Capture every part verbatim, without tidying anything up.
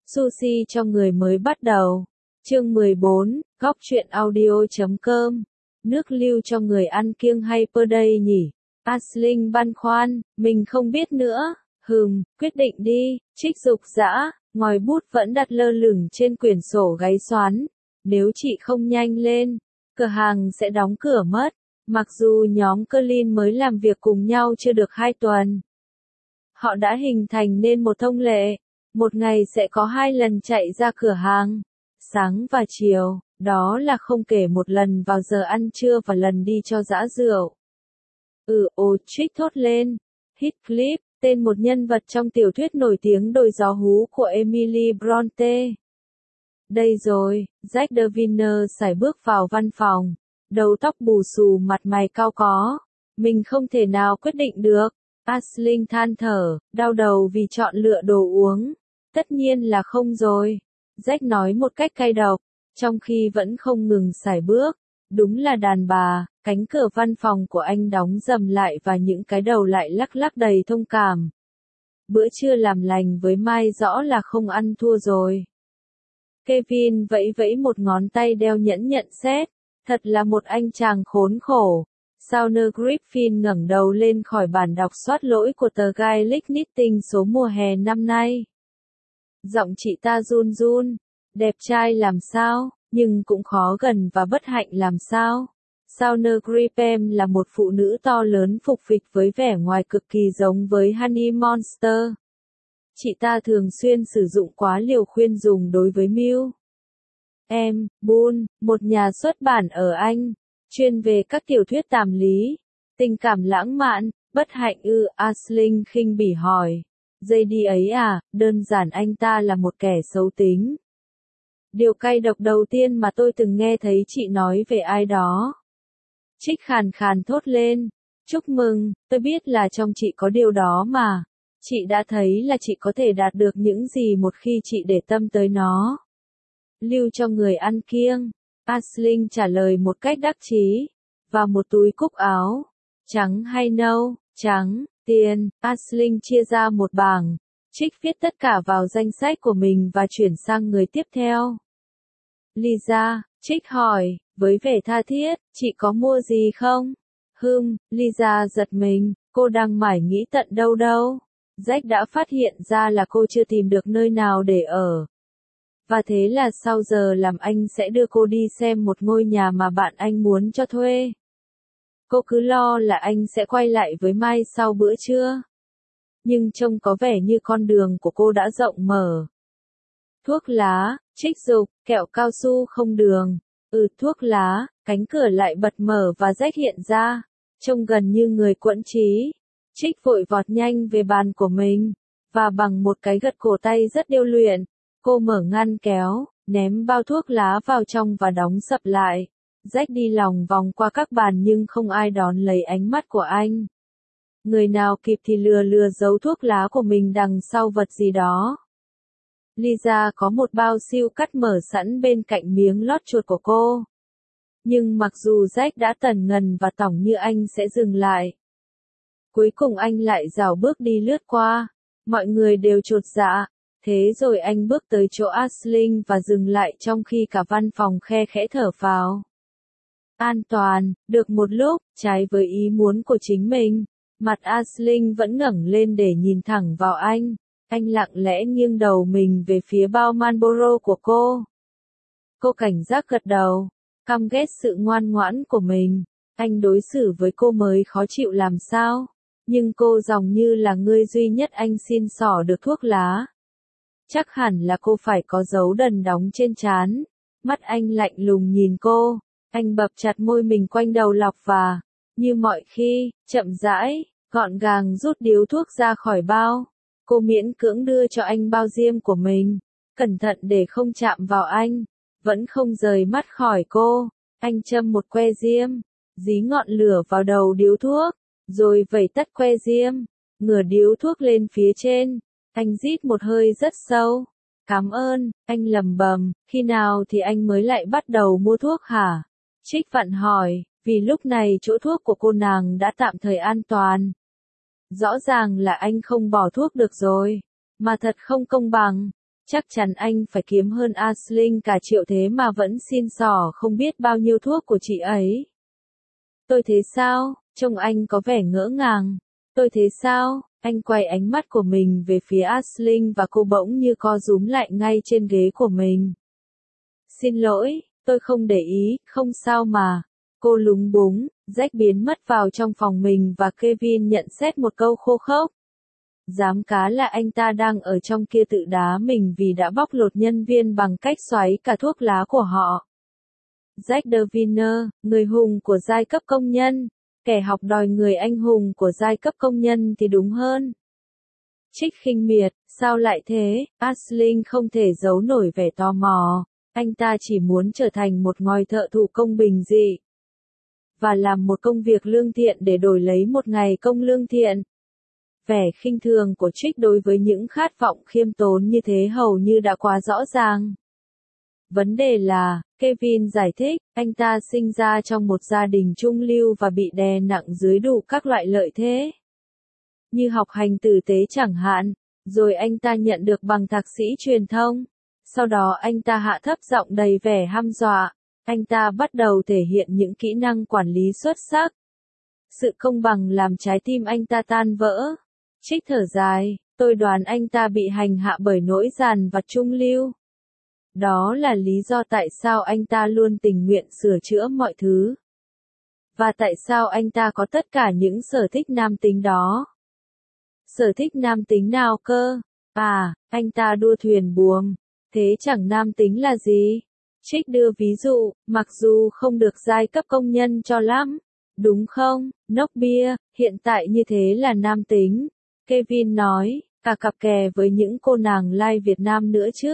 Sushi cho người mới bắt đầu. Chương mười bốn, góc truyện audio.com. Nước lưu cho người ăn kiêng hay per day nhỉ? Aisling băn khoăn, mình không biết nữa. Hừm, quyết định đi. Trích dục dã, ngòi bút vẫn đặt lơ lửng trên quyển sổ gáy xoắn. Nếu chị không nhanh lên, cửa hàng sẽ đóng cửa mất. Mặc dù nhóm Colin mới làm việc cùng nhau chưa được hai tuần, họ đã hình thành nên một thông lệ. Một ngày sẽ có hai lần chạy ra cửa hàng, sáng và chiều, đó là không kể một lần vào giờ ăn trưa và lần đi cho dã rượu. Ừ, ồ, Trích thốt lên. Heathcliff, tên một nhân vật trong tiểu thuyết nổi tiếng Đồi gió hú của Emily Bronte. Đây rồi, Jack Deviner sải bước vào văn phòng, đầu tóc bù xù, mặt mày cau có. Mình không thể nào quyết định được. Aisling than thở, đau đầu vì chọn lựa đồ uống. Tất nhiên là không rồi. Jack nói một cách cay độc, trong khi vẫn không ngừng sải bước. Đúng là đàn bà. Cánh cửa văn phòng của anh đóng rầm lại và những cái đầu lại lắc lắc đầy thông cảm. Bữa trưa làm lành với Mai rõ là không ăn thua rồi. Kevin vẫy vẫy một ngón tay đeo nhẫn nhận xét. Thật là một anh chàng khốn khổ. Sauner Griffin ngẩng đầu lên khỏi bàn đọc soát lỗi của tờ Gaelic Knitting số mùa hè năm nay. Giọng chị ta run run. Đẹp trai làm sao, nhưng cũng khó gần và bất hạnh làm sao. Sauner Griffin là một phụ nữ to lớn phục phịch với vẻ ngoài cực kỳ giống với Honey Monster. Chị ta thường xuyên sử dụng quá liều khuyên dùng đối với Mill. Em, Boone, một nhà xuất bản ở Anh, chuyên về các tiểu thuyết tàm lý, tình cảm lãng mạn, bất hạnh ư? Aisling khinh bỉ hỏi. Dây đi ấy à, đơn giản anh ta là một kẻ xấu tính. Điều cay độc đầu tiên mà tôi từng nghe thấy chị nói về ai đó. Trích khàn khàn thốt lên. Chúc mừng, tôi biết là trong chị có điều đó mà. Chị đã thấy là chị có thể đạt được những gì một khi chị để tâm tới nó. Lưu cho người ăn kiêng. Aisling trả lời một cách đắc chí. Và một túi cúc áo. Trắng hay nâu? Trắng. Tiền. Aisling chia ra một bảng. Trích viết tất cả vào danh sách của mình và chuyển sang người tiếp theo. Lisa, Trích hỏi, với vẻ tha thiết, chị có mua gì không? Hừm, Lisa giật mình, cô đang mải nghĩ tận đâu đâu. Jack đã phát hiện ra là cô chưa tìm được nơi nào để ở. Và thế là sau giờ làm anh sẽ đưa cô đi xem một ngôi nhà mà bạn anh muốn cho thuê. Cô cứ lo là anh sẽ quay lại với Mai sau bữa trưa. Nhưng trông có vẻ như con đường của cô đã rộng mở. Thuốc lá, Trích dục, kẹo cao su không đường. Ừ, thuốc lá, cánh cửa lại bật mở và Jack hiện ra. Trông gần như người quẫn trí. Trích vội vọt nhanh về bàn của mình. Và bằng một cái gật cổ tay rất điêu luyện, cô mở ngăn kéo, ném bao thuốc lá vào trong và đóng sập lại. Jack đi lòng vòng qua các bàn nhưng không ai đón lấy ánh mắt của anh. Người nào kịp thì lừa lừa giấu thuốc lá của mình đằng sau vật gì đó. Lisa có một bao siêu cắt mở sẵn bên cạnh miếng lót chuột của cô. Nhưng mặc dù Jack đã tần ngần và tỏng như anh sẽ dừng lại. Cuối cùng anh lại rảo bước đi lướt qua. Mọi người đều chột dạ. Thế rồi anh bước tới chỗ Aisling và dừng lại trong khi cả văn phòng khe khẽ thở phào. An toàn, được một lúc, trái với ý muốn của chính mình. Mặt Aisling vẫn ngẩng lên để nhìn thẳng vào anh. Anh lặng lẽ nghiêng đầu mình về phía bao Marlboro của cô. Cô cảnh giác gật đầu, căm ghét sự ngoan ngoãn của mình. Anh đối xử với cô mới khó chịu làm sao. Nhưng cô dòng như là người duy nhất anh xin xỏ được thuốc lá. Chắc hẳn là cô phải có dấu đần đóng trên trán. Mắt anh lạnh lùng nhìn cô. Anh bập chặt môi mình quanh đầu lọc và, như mọi khi, chậm rãi, gọn gàng rút điếu thuốc ra khỏi bao. Cô miễn cưỡng đưa cho anh bao diêm của mình, cẩn thận để không chạm vào anh, vẫn không rời mắt khỏi cô. Anh châm một que diêm, dí ngọn lửa vào đầu điếu thuốc, rồi vẩy tắt que diêm, ngửa điếu thuốc lên phía trên. Anh rít một hơi rất sâu. Cảm ơn, anh lầm bầm, khi nào thì anh mới lại bắt đầu mua thuốc hả? Trích vặn hỏi, vì lúc này chỗ thuốc của cô nàng đã tạm thời an toàn. Rõ ràng là anh không bỏ thuốc được rồi, mà thật không công bằng. Chắc chắn anh phải kiếm hơn Aisling cả triệu thế mà vẫn xin xỏ không biết bao nhiêu thuốc của chị ấy. Tôi thế sao? Trông anh có vẻ ngỡ ngàng. Tôi thế sao? Anh quay ánh mắt của mình về phía Aisling và cô bỗng như co rúm lại ngay trên ghế của mình. Xin lỗi, tôi không để ý, không sao mà. Cô lúng búng, Jack biến mất vào trong phòng mình và Kevin nhận xét một câu khô khốc. Dám cá là anh ta đang ở trong kia tự đá mình vì đã bóc lột nhân viên bằng cách xoáy cả thuốc lá của họ. Jack Deviner, người hùng của giai cấp công nhân, kẻ học đòi người anh hùng của giai cấp công nhân thì đúng hơn. Trích khinh miệt, sao lại thế? Aisling không thể giấu nổi vẻ tò mò, anh ta chỉ muốn trở thành một ngòi thợ thủ công bình dị. Và làm một công việc lương thiện để đổi lấy một ngày công lương thiện. Vẻ khinh thường của Trích đối với những khát vọng khiêm tốn như thế hầu như đã quá rõ ràng. Vấn đề là, Kevin giải thích, anh ta sinh ra trong một gia đình trung lưu và bị đè nặng dưới đủ các loại lợi thế. Như học hành tử tế chẳng hạn, rồi anh ta nhận được bằng thạc sĩ truyền thông. Sau đó anh ta hạ thấp giọng đầy vẻ hăm dọa. Anh ta bắt đầu thể hiện những kỹ năng quản lý xuất sắc. Sự công bằng làm trái tim anh ta tan vỡ. Trích thở dài, tôi đoán anh ta bị hành hạ bởi nỗi dằn vặt trung lưu. Đó là lý do tại sao anh ta luôn tình nguyện sửa chữa mọi thứ. Và tại sao anh ta có tất cả những sở thích nam tính đó. Sở thích nam tính nào cơ? À, anh ta đua thuyền buồm. Thế chẳng nam tính là gì? Trích đưa ví dụ, mặc dù không được giai cấp công nhân cho lắm. Đúng không, nốc bia, hiện tại như thế là nam tính. Kevin nói, cả cặp kè với những cô nàng lai Việt Nam nữa chứ.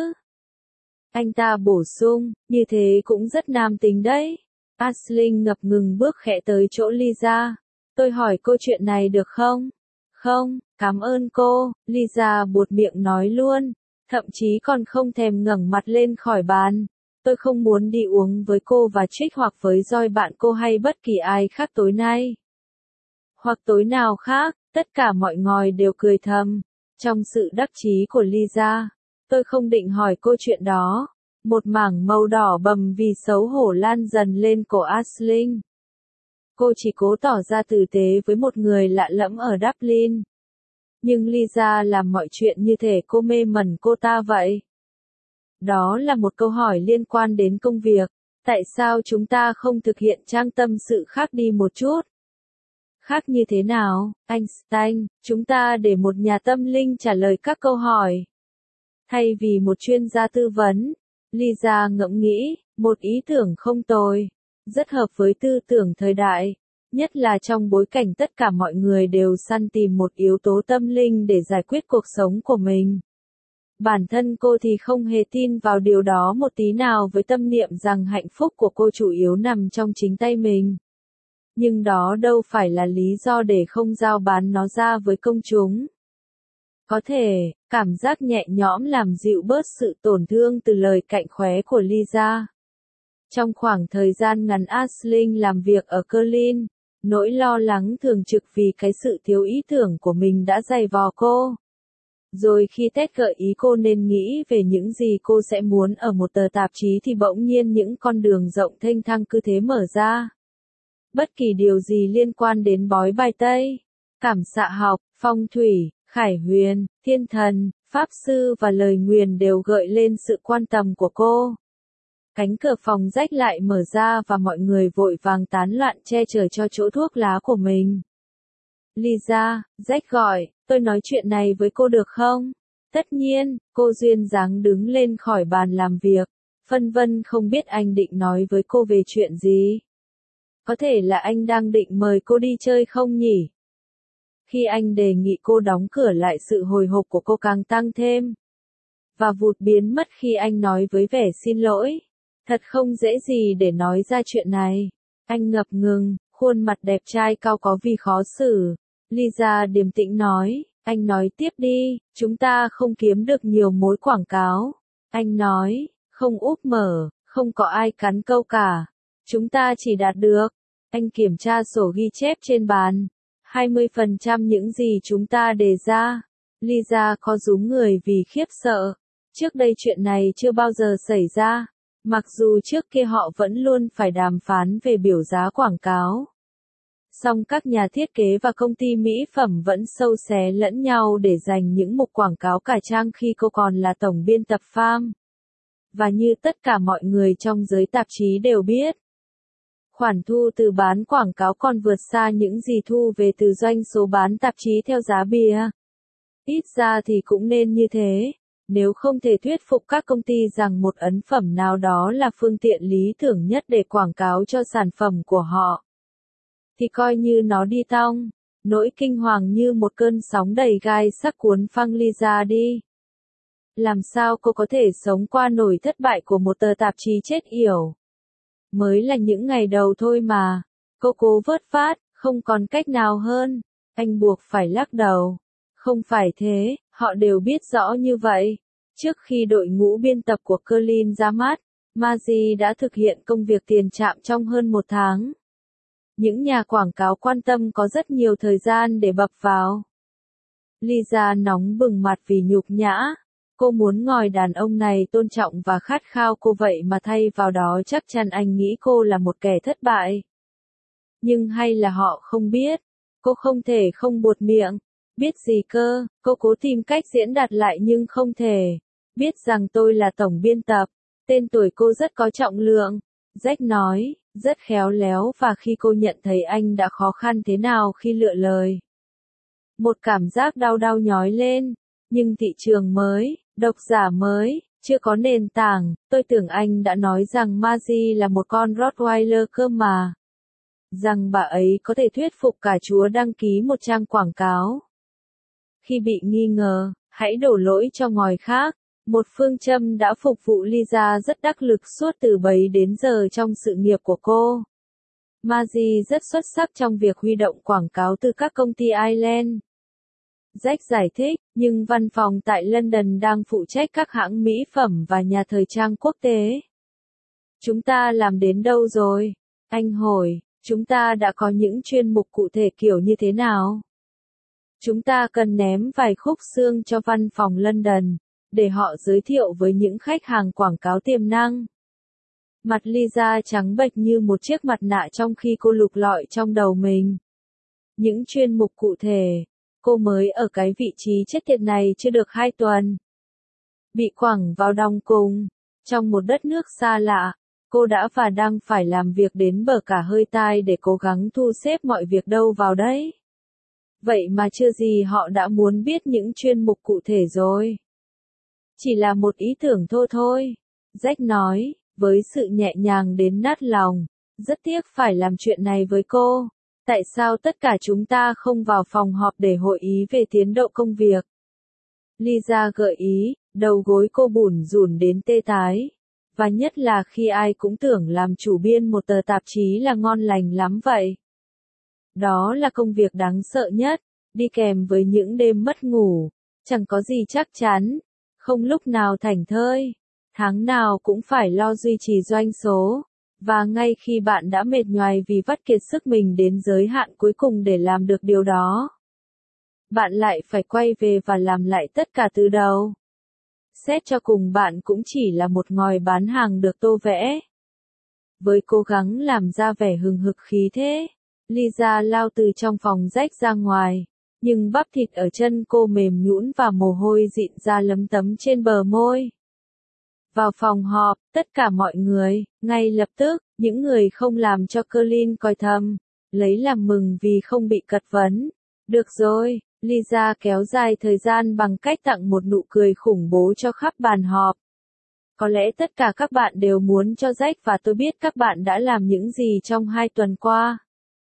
Anh ta bổ sung, như thế cũng rất nam tính đấy. Aisling ngập ngừng bước khẽ tới chỗ Lisa. Tôi hỏi cô chuyện này được không? Không, cảm ơn cô, Lisa buột miệng nói luôn. Thậm chí còn không thèm ngẩng mặt lên khỏi bàn. Tôi không muốn đi uống với cô và Trích hoặc với Joy bạn cô hay bất kỳ ai khác tối nay. Hoặc tối nào khác, tất cả mọi ngòi đều cười thầm. Trong sự đắc chí của Lisa, tôi không định hỏi cô chuyện đó. Một mảng màu đỏ bầm vì xấu hổ lan dần lên cổ Aisling. Cô chỉ cố tỏ ra tử tế với một người lạ lẫm ở Dublin. Nhưng Lisa làm mọi chuyện như thể cô mê mẩn cô ta vậy. Đó là một câu hỏi liên quan đến công việc. Tại sao chúng ta không thực hiện trang tâm sự khác đi một chút? Khác như thế nào, Einstein? Chúng ta để một nhà tâm linh trả lời các câu hỏi. Thay vì một chuyên gia tư vấn, Lisa ngẫm nghĩ, một ý tưởng không tồi. Rất hợp với tư tưởng thời đại. Nhất là trong bối cảnh tất cả mọi người đều săn tìm một yếu tố tâm linh để giải quyết cuộc sống của mình. Bản thân cô thì không hề tin vào điều đó một tí nào với tâm niệm rằng hạnh phúc của cô chủ yếu nằm trong chính tay mình. Nhưng đó đâu phải là lý do để không giao bán nó ra với công chúng. Có thể, cảm giác nhẹ nhõm làm dịu bớt sự tổn thương từ lời cạnh khóe của Lisa. Trong khoảng thời gian ngắn Aisling làm việc ở Berlin, nỗi lo lắng thường trực vì cái sự thiếu ý tưởng của mình đã dày vò cô. Rồi khi Ted gợi ý cô nên nghĩ về những gì cô sẽ muốn ở một tờ tạp chí thì bỗng nhiên những con đường rộng thênh thang cứ thế mở ra. Bất kỳ điều gì liên quan đến bói bài Tây, cảm xạ học, phong thủy, khải huyền, thiên thần, pháp sư và lời nguyền đều gợi lên sự quan tâm của cô. Cánh cửa phòng rách lại mở ra và mọi người vội vàng tán loạn che chở cho chỗ thuốc lá của mình. Lisa, Jack gọi, tôi nói chuyện này với cô được không? Tất nhiên, cô duyên dáng đứng lên khỏi bàn làm việc, phân vân không biết anh định nói với cô về chuyện gì. Có thể là anh đang định mời cô đi chơi không nhỉ? Khi anh đề nghị cô đóng cửa lại, sự hồi hộp của cô càng tăng thêm. Và vụt biến mất khi anh nói với vẻ xin lỗi. Thật không dễ gì để nói ra chuyện này. Anh ngập ngừng, khuôn mặt đẹp trai cao có vì khó xử. Lisa điềm tĩnh nói, anh nói tiếp đi, chúng ta không kiếm được nhiều mối quảng cáo. Anh nói, không úp mở, không có ai cắn câu cả. Chúng ta chỉ đạt được. Anh kiểm tra sổ ghi chép trên bàn. hai mươi phần trăm những gì chúng ta đề ra. Lisa co rúm người vì khiếp sợ. Trước đây chuyện này chưa bao giờ xảy ra, mặc dù trước kia họ vẫn luôn phải đàm phán về biểu giá quảng cáo. Song các nhà thiết kế và công ty mỹ phẩm vẫn sâu xé lẫn nhau để giành những mục quảng cáo cải trang khi cô còn là tổng biên tập Farm. Và như tất cả mọi người trong giới tạp chí đều biết, khoản thu từ bán quảng cáo còn vượt xa những gì thu về từ doanh số bán tạp chí theo giá bìa. Ít ra thì cũng nên như thế, nếu không thể thuyết phục các công ty rằng một ấn phẩm nào đó là phương tiện lý tưởng nhất để quảng cáo cho sản phẩm của họ, thì coi như nó đi tong. Nỗi kinh hoàng như một cơn sóng đầy gai sắc cuốn phăng Lisa đi. Làm sao cô có thể sống qua nổi thất bại của một tờ tạp chí chết yểu? Mới là những ngày đầu thôi mà. Cô cố vớt vát, không còn cách nào hơn. Anh buộc phải lắc đầu. Không phải thế, họ đều biết rõ như vậy. Trước khi đội ngũ biên tập của Colin ra mắt, Maggie đã thực hiện công việc tiền trạm trong hơn một tháng. Những nhà quảng cáo quan tâm có rất nhiều thời gian để bập vào. Lisa nóng bừng mặt vì nhục nhã. Cô muốn ngòi đàn ông này tôn trọng và khát khao cô vậy mà thay vào đó chắc chắn anh nghĩ cô là một kẻ thất bại. Nhưng hay là họ không biết. Cô không thể không buột miệng. Biết gì cơ, cô cố tìm cách diễn đạt lại nhưng không thể. Biết rằng tôi là tổng biên tập. Tên tuổi cô rất có trọng lượng. Jack nói, rất khéo léo và khi cô nhận thấy anh đã khó khăn thế nào khi lựa lời. Một cảm giác đau đau nhói lên. Nhưng thị trường mới, độc giả mới, chưa có nền tảng, tôi tưởng anh đã nói rằng Maggie là một con Rottweiler cơ mà. Rằng bà ấy có thể thuyết phục cả chúa đăng ký một trang quảng cáo. Khi bị nghi ngờ, hãy đổ lỗi cho ngòi khác. Một phương châm đã phục vụ Lisa rất đắc lực suốt từ bấy đến giờ trong sự nghiệp của cô. Maggie rất xuất sắc trong việc huy động quảng cáo từ các công ty Ireland. Jack giải thích, nhưng văn phòng tại London đang phụ trách các hãng mỹ phẩm và nhà thời trang quốc tế. Chúng ta làm đến đâu rồi? Anh hỏi, chúng ta đã có những chuyên mục cụ thể kiểu như thế nào? Chúng ta cần ném vài khúc xương cho văn phòng London, để họ giới thiệu với những khách hàng quảng cáo tiềm năng. Mặt Lisa trắng bệch như một chiếc mặt nạ trong khi cô lục lọi trong đầu mình. Những chuyên mục cụ thể. Cô mới ở cái vị trí chết tiệt này chưa được hai tuần. Bị quẳng vào đong cùng. Trong một đất nước xa lạ, cô đã và đang phải làm việc đến bờ cả hơi tai để cố gắng thu xếp mọi việc đâu vào đấy. Vậy mà chưa gì họ đã muốn biết những chuyên mục cụ thể rồi. Chỉ là một ý tưởng thôi thôi. Jack nói, với sự nhẹ nhàng đến nát lòng. Rất tiếc phải làm chuyện này với cô. Tại sao tất cả chúng ta không vào phòng họp để hội ý về tiến độ công việc? Lisa gợi ý, đầu gối cô bủn rủn đến tê tái. Và nhất là khi ai cũng tưởng làm chủ biên một tờ tạp chí là ngon lành lắm vậy. Đó là công việc đáng sợ nhất, đi kèm với những đêm mất ngủ, chẳng có gì chắc chắn, không lúc nào thảnh thơi, tháng nào cũng phải lo duy trì doanh số. Và ngay khi bạn đã mệt nhoài vì vắt kiệt sức mình đến giới hạn cuối cùng để làm được điều đó, bạn lại phải quay về và làm lại tất cả từ đầu. Xét cho cùng bạn cũng chỉ là một ngòi bán hàng được tô vẽ. Với cố gắng làm ra vẻ hừng hực khí thế, Lisa lao từ trong phòng Jack ra ngoài, nhưng bắp thịt ở chân cô mềm nhũn và mồ hôi dịn ra lấm tấm trên bờ môi. Vào phòng họp, tất cả mọi người, ngay lập tức, những người không làm cho Colin coi thầm, lấy làm mừng vì không bị cật vấn. Được rồi, Lisa kéo dài thời gian bằng cách tặng một nụ cười khủng bố cho khắp bàn họp. Có lẽ tất cả các bạn đều muốn cho Jack và tôi biết các bạn đã làm những gì trong hai tuần qua.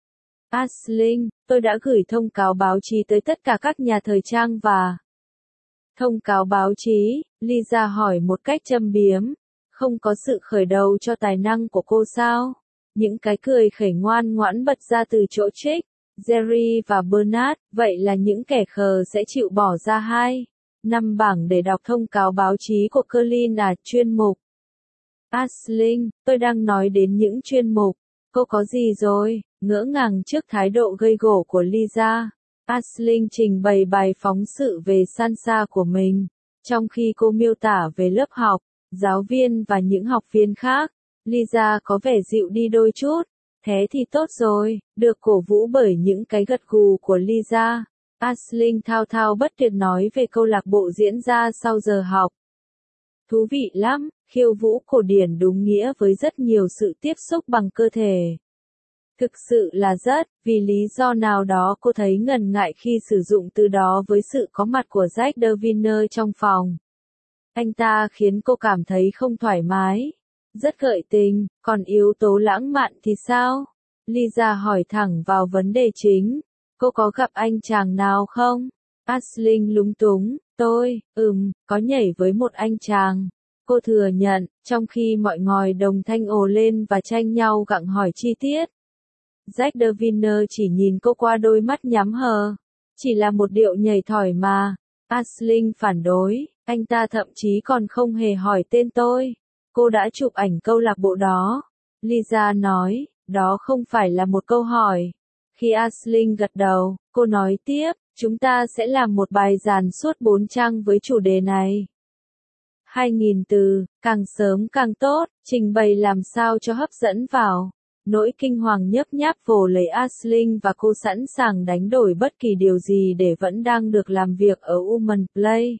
Aisling, tôi đã gửi thông cáo báo chí tới tất cả các nhà thời trang và... Thông cáo báo chí, Lisa hỏi một cách châm biếm. Không có sự khởi đầu cho tài năng của cô sao? Những cái cười khẩy ngoan ngoãn bật ra từ chỗ Trích, Jerry và Bernard, vậy là những kẻ khờ sẽ chịu bỏ ra hai, năm bảng để đọc thông cáo báo chí của Colin à, chuyên mục. Aisling, tôi đang nói đến những chuyên mục. Cô có gì rồi? Ngỡ ngàng trước thái độ gây gổ của Lisa, Aisling trình bày bài phóng sự về Sansa của mình. Trong khi cô miêu tả về lớp học, giáo viên và những học viên khác, Lisa có vẻ dịu đi đôi chút. Thế thì tốt rồi, được cổ vũ bởi những cái gật gù của Lisa. Aisling thao thao bất tuyệt nói về câu lạc bộ diễn ra sau giờ học. Thú vị lắm, khiêu vũ cổ điển đúng nghĩa với rất nhiều sự tiếp xúc bằng cơ thể. Thực sự là rất, vì lý do nào đó cô thấy ngần ngại khi sử dụng từ đó với sự có mặt của Jack Daviner trong phòng. Anh ta khiến cô cảm thấy không thoải mái. Rất gợi tình, còn yếu tố lãng mạn thì sao? Lisa hỏi thẳng vào vấn đề chính. Cô có gặp anh chàng nào không? Aisling lúng túng, tôi, ừm, có nhảy với một anh chàng. Cô thừa nhận, trong khi mọi ngòi đồng thanh ồ lên và tranh nhau gặng hỏi chi tiết. Jack Daviner chỉ nhìn cô qua đôi mắt nhắm hờ. Chỉ là một điệu nhảy thỏi mà. Aisling phản đối, anh ta thậm chí còn không hề hỏi tên tôi. Cô đã chụp ảnh câu lạc bộ đó. Lisa nói, đó không phải là một câu hỏi. Khi Aisling gật đầu, cô nói tiếp, chúng ta sẽ làm một bài giảng suốt bốn trang với chủ đề này. hai nghìn từ, càng sớm càng tốt, trình bày làm sao cho hấp dẫn vào. Nỗi kinh hoàng nhấp nháp vồ lấy Aisling và cô sẵn sàng đánh đổi bất kỳ điều gì để vẫn đang được làm việc ở Woman Play.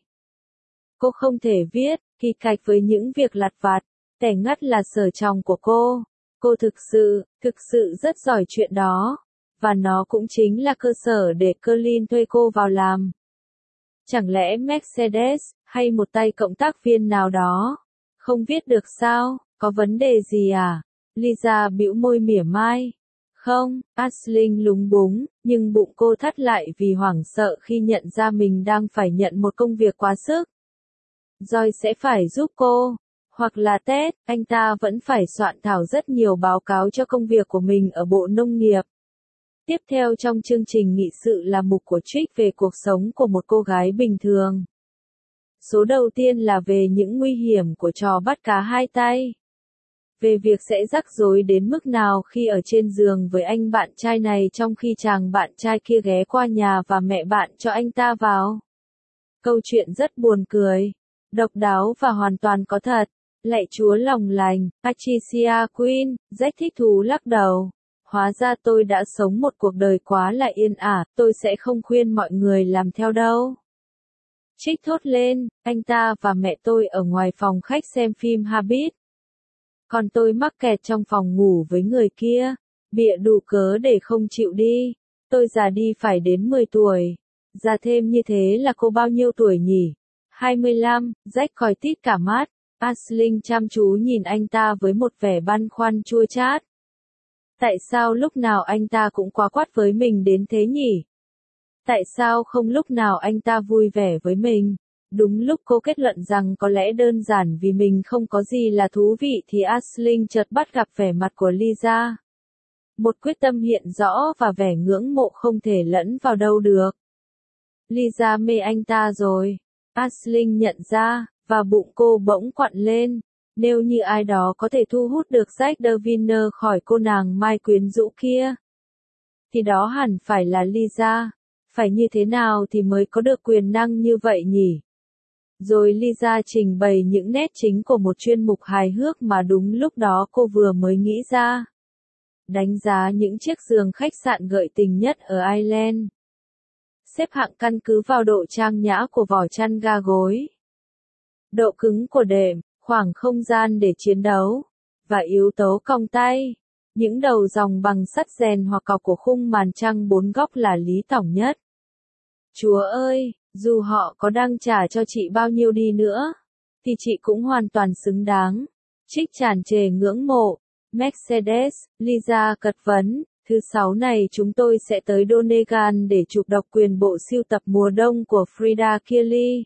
Cô không thể viết, kỳ cạch với những việc lặt vặt, tẻ ngắt là sở trường của cô. Cô thực sự, thực sự rất giỏi chuyện đó. Và nó cũng chính là cơ sở để Colin thuê cô vào làm. Chẳng lẽ Mercedes, hay một tay cộng tác viên nào đó, không viết được sao, có vấn đề gì à? Lisa bĩu môi mỉa mai. Không, Aisling lúng búng, nhưng bụng cô thắt lại vì hoảng sợ khi nhận ra mình đang phải nhận một công việc quá sức. Joy sẽ phải giúp cô. Hoặc là Ted, anh ta vẫn phải soạn thảo rất nhiều báo cáo cho công việc của mình ở Bộ Nông nghiệp. Tiếp theo trong chương trình nghị sự là mục của Trick về cuộc sống của một cô gái bình thường. Số đầu tiên là về những nguy hiểm của trò bắt cá hai tay. Về việc sẽ rắc rối đến mức nào khi ở trên giường với anh bạn trai này trong khi chàng bạn trai kia ghé qua nhà và mẹ bạn cho anh ta vào. Câu chuyện rất buồn cười, độc đáo và hoàn toàn có thật. Lạy Chúa lòng lành, Patricia Quinn, Jack thích thú lắc đầu. Hóa ra tôi đã sống một cuộc đời quá là yên ả, tôi sẽ không khuyên mọi người làm theo đâu. Trích thốt lên, anh ta và mẹ tôi ở ngoài phòng khách xem phim Habit. Còn tôi mắc kẹt trong phòng ngủ với người kia, bịa đủ cớ để không chịu đi. Tôi già đi phải đến mười tuổi. Già thêm như thế là cô bao nhiêu tuổi nhỉ? hai mươi lăm, Jack còi tít cả mắt. Aisling chăm chú nhìn anh ta với một vẻ băn khoăn chua chát. Tại sao lúc nào anh ta cũng quá quát với mình đến thế nhỉ? Tại sao không lúc nào anh ta vui vẻ với mình? Đúng lúc cô kết luận rằng có lẽ đơn giản vì mình không có gì là thú vị thì Aisling chợt bắt gặp vẻ mặt của Lisa. Một quyết tâm hiện rõ và vẻ ngưỡng mộ không thể lẫn vào đâu được. Lisa mê anh ta rồi. Aisling nhận ra, và bụng cô bỗng quặn lên. Nếu như ai đó có thể thu hút được Jack Daviner khỏi cô nàng mai quyến rũ kia, thì đó hẳn phải là Lisa. Phải như thế nào thì mới có được quyền năng như vậy nhỉ? Rồi Lisa trình bày những nét chính của một chuyên mục hài hước mà đúng lúc đó cô vừa mới nghĩ ra. Đánh giá những chiếc giường khách sạn gợi tình nhất ở Ireland. Xếp hạng căn cứ vào độ trang nhã của vỏ chăn ga gối, độ cứng của đệm, khoảng không gian để chiến đấu, và yếu tố cong tay. Những đầu dòng bằng sắt rèn hoặc cọc của khung màn trăng bốn góc là lý tưởng nhất. Chúa ơi, dù họ có đang trả cho chị bao nhiêu đi nữa, thì chị cũng hoàn toàn xứng đáng. Trích tràn trề ngưỡng mộ. Mercedes, Lisa cật vấn, thứ sáu này chúng tôi sẽ tới Donegal để chụp độc quyền bộ sưu tập mùa đông của Frida Kearney.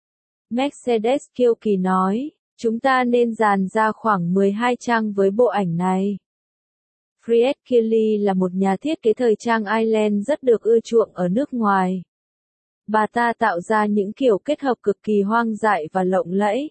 Mercedes kiêu kỳ nói, chúng ta nên dàn ra khoảng mười hai trang với bộ ảnh này. Frida Kearney là một nhà thiết kế thời trang Ireland rất được ưa chuộng ở nước ngoài. Bà ta tạo ra những kiểu kết hợp cực kỳ hoang dại và lộng lẫy.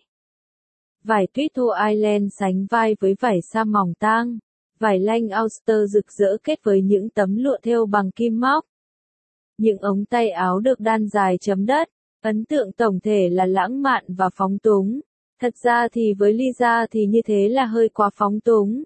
Vải tuyết thô Ireland sánh vai với vải sa mỏng tang, vải lanh Ulster rực rỡ kết với những tấm lụa thêu bằng kim móc. Những ống tay áo được đan dài chấm đất, Ấn tượng tổng thể là lãng mạn và phóng túng. Thật ra thì với Lisa thì như thế là hơi quá phóng túng.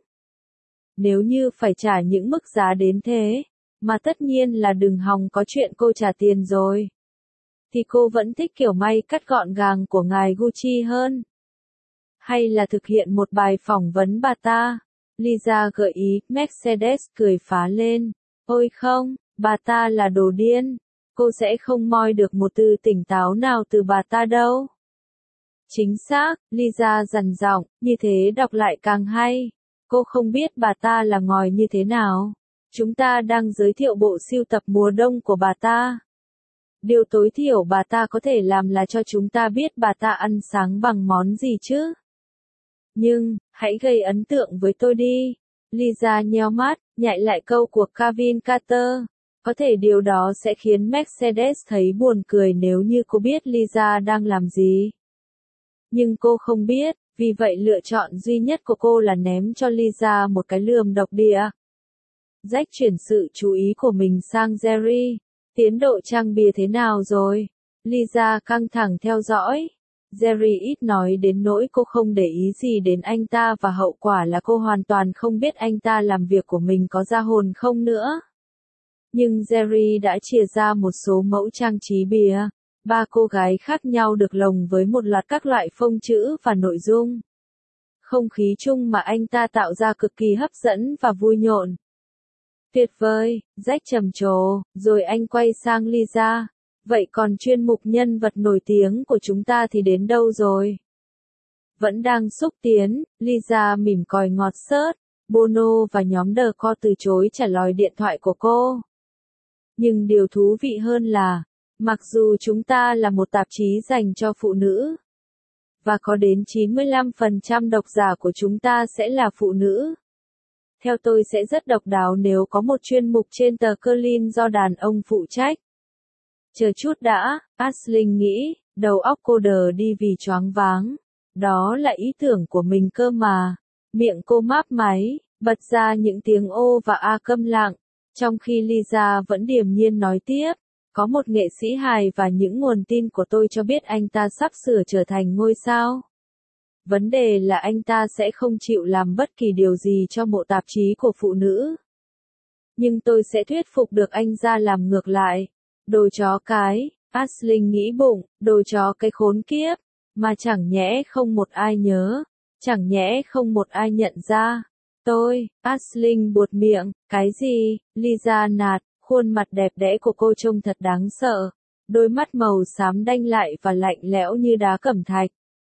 Nếu như phải trả những mức giá đến thế, mà tất nhiên là đừng hòng có chuyện cô trả tiền rồi, thì cô vẫn thích kiểu may cắt gọn gàng của ngài Gucci hơn. Hay là thực hiện một bài phỏng vấn bà ta? Lisa gợi ý. Mercedes cười phá lên. Ôi không, bà ta là đồ điên. Cô sẽ không moi được một từ tỉnh táo nào từ bà ta đâu. Chính xác, Lisa dằn giọng, như thế đọc lại càng hay. Cô không biết bà ta là ngòi như thế nào. Chúng ta đang giới thiệu bộ sưu tập mùa đông của bà ta. Điều tối thiểu bà ta có thể làm là cho chúng ta biết bà ta ăn sáng bằng món gì chứ. Nhưng, hãy gây ấn tượng với tôi đi. Lisa nheo mắt, nhại lại câu của Kevin Carter. Có thể điều đó sẽ khiến Mercedes thấy buồn cười nếu như cô biết Lisa đang làm gì. Nhưng cô không biết, vì vậy lựa chọn duy nhất của cô là ném cho Lisa một cái lườm độc địa. Jack chuyển sự chú ý của mình sang Jerry. Tiến độ trang bìa thế nào rồi? Lisa căng thẳng theo dõi. Jerry ít nói đến nỗi cô không để ý gì đến anh ta và hậu quả là cô hoàn toàn không biết anh ta làm việc của mình có ra hồn không nữa. Nhưng Jerry đã chia ra một số mẫu trang trí bìa. Ba cô gái khác nhau được lồng với một loạt các loại phông chữ và nội dung. Không khí chung mà anh ta tạo ra cực kỳ hấp dẫn và vui nhộn. Tuyệt vời, Jack trầm trồ, rồi anh quay sang Lisa. Vậy còn chuyên mục nhân vật nổi tiếng của chúng ta thì đến đâu rồi? Vẫn đang xúc tiến, Lisa mỉm còi ngọt xớt. Bono và nhóm The Co từ chối trả lời điện thoại của cô. Nhưng điều thú vị hơn là, mặc dù chúng ta là một tạp chí dành cho phụ nữ, và có đến chín mươi lăm phần trăm độc giả của chúng ta sẽ là phụ nữ. Theo tôi sẽ rất độc đáo nếu có một chuyên mục trên tờ Kerlin do đàn ông phụ trách. Chờ chút đã, Aisling nghĩ, đầu óc cô đờ đi vì choáng váng. Đó là ý tưởng của mình cơ mà. Miệng cô máp máy, bật ra những tiếng ô và a câm lặng, trong khi Lisa vẫn điềm nhiên nói tiếp. Có một nghệ sĩ hài và những nguồn tin của tôi cho biết anh ta sắp sửa trở thành ngôi sao. Vấn đề là anh ta sẽ không chịu làm bất kỳ điều gì cho bộ tạp chí của phụ nữ. Nhưng tôi sẽ thuyết phục được anh ra làm ngược lại. Đồ chó cái, Aisling nghĩ bụng, đồ chó cái khốn kiếp, mà chẳng nhẽ không một ai nhớ, chẳng nhẽ không một ai nhận ra. Tôi, Aisling buột miệng, cái gì, Lisa nạt, khuôn mặt đẹp đẽ của cô trông thật đáng sợ, đôi mắt màu xám đanh lại và lạnh lẽo như đá cẩm thạch.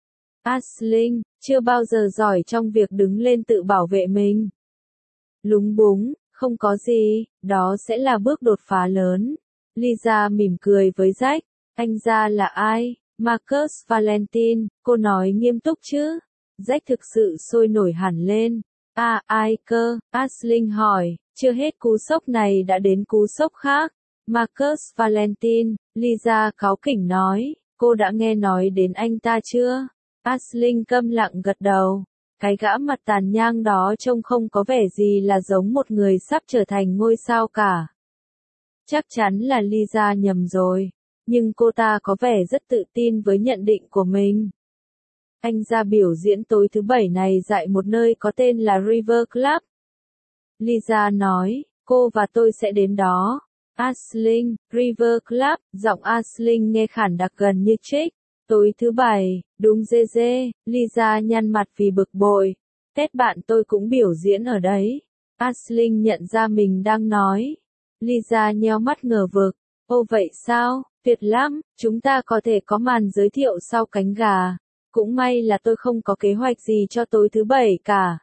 Aisling, chưa bao giờ giỏi trong việc đứng lên tự bảo vệ mình. Lúng búng, không có gì, đó sẽ là bước đột phá lớn. Lisa mỉm cười với Jack, anh ra là ai? Marcus Valentine, cô nói nghiêm túc chứ? Jack thực sự sôi nổi hẳn lên. À, ai cơ? Aisling hỏi, chưa hết cú sốc này đã đến cú sốc khác. Marcus Valentine, Lisa cáu kỉnh nói, cô đã nghe nói đến anh ta chưa? Aisling câm lặng gật đầu. Cái gã mặt tàn nhang đó trông không có vẻ gì là giống một người sắp trở thành ngôi sao cả. Chắc chắn là Lisa nhầm rồi, nhưng cô ta có vẻ rất tự tin với nhận định của mình. Anh ra biểu diễn tối thứ bảy này tại một nơi có tên là River Club. Lisa nói, cô và tôi sẽ đến đó. Aisling, River Club, giọng Aisling nghe khản đặc gần như trích. Tối thứ bảy, đúng dê dê, Lisa nhăn mặt vì bực bội. Tết bạn tôi cũng biểu diễn ở đấy. Aisling nhận ra mình đang nói. Lisa nheo mắt ngờ vực. Ô vậy sao, tuyệt lắm, chúng ta có thể có màn giới thiệu sau cánh gà. Cũng may là tôi không có kế hoạch gì cho tối thứ bảy cả.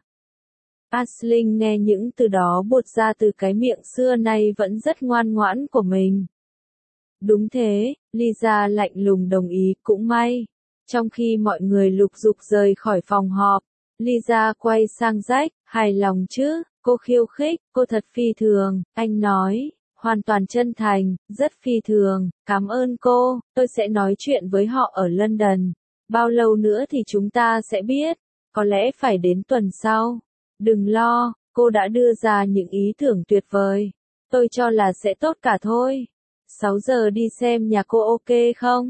Aisling nghe những từ đó buột ra từ cái miệng xưa nay vẫn rất ngoan ngoãn của mình. Đúng thế, Lisa lạnh lùng đồng ý, cũng may. Trong khi mọi người lục dục rời khỏi phòng họp, Lisa quay sang Jack, hài lòng chứ, cô khiêu khích, cô thật phi thường, anh nói, hoàn toàn chân thành, rất phi thường, cảm ơn cô, tôi sẽ nói chuyện với họ ở London. Bao lâu nữa thì chúng ta sẽ biết, có lẽ phải đến tuần sau. Đừng lo, cô đã đưa ra những ý tưởng tuyệt vời. Tôi cho là sẽ tốt cả thôi. sáu giờ đi xem nhà cô ok không?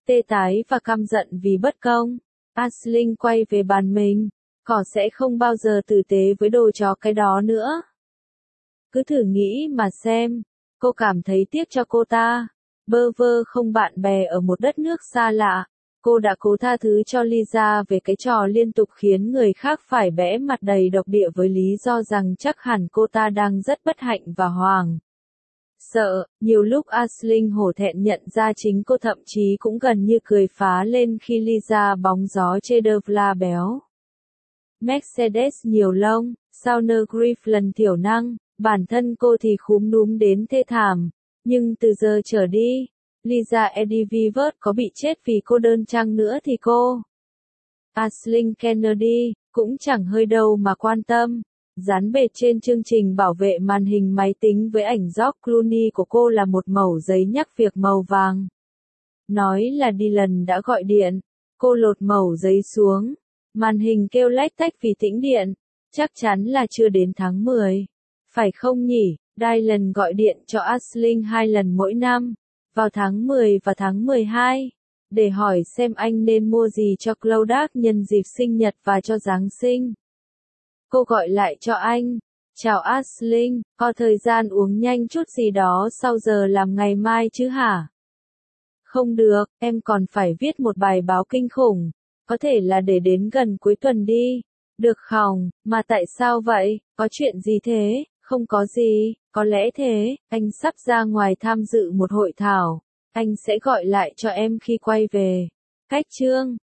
tê tái và căm giận vì bất công. Aisling quay về bàn mình. Cỏ sẽ không bao giờ tử tế với đồ chó cái đó nữa. Cứ thử nghĩ mà xem. Cô cảm thấy tiếc cho cô ta. Bơ vơ không bạn bè ở một đất nước xa lạ. Cô đã cố tha thứ cho Lisa về cái trò liên tục khiến người khác phải bẽ mặt đầy độc địa với lý do rằng chắc hẳn cô ta đang rất bất hạnh và hoảng sợ. Nhiều lúc Aisling hổ thẹn nhận ra chính cô, thậm chí cũng gần như cười phá lên khi Lisa bóng gió Cheddar béo. Mercedes nhiều lông, Sauner Grifflan thiểu năng, bản thân cô thì khúm núm đến thê thảm. Nhưng từ giờ trở đi, Lisa Edivivert có bị chết vì cô đơn chăng nữa thì cô, Aisling Kennedy, cũng chẳng hơi đâu mà quan tâm. Dán bệt trên chương trình bảo vệ màn hình máy tính với ảnh George Clooney của cô là một mẩu giấy nhắc việc màu vàng. Nói là Dylan đã gọi điện. Cô lột mẩu giấy xuống. Màn hình kêu lách tách vì tĩnh điện. Chắc chắn là chưa đến tháng mười. Phải không nhỉ? Dylan gọi điện cho Aisling hai lần mỗi năm. Vào tháng mười và tháng mười hai. Để hỏi xem anh nên mua gì cho Claudak nhân dịp sinh nhật và cho Giáng sinh. Cô gọi lại cho anh. Chào Aisling, có thời gian uống nhanh chút gì đó sau giờ làm ngày mai chứ hả? Không được, em còn phải viết một bài báo kinh khủng. Có thể là để đến gần cuối tuần đi. Được không? Mà tại sao vậy? Có chuyện gì thế? Không có gì, có lẽ thế, anh sắp ra ngoài tham dự một hội thảo. Anh sẽ gọi lại cho em khi quay về. Cách chương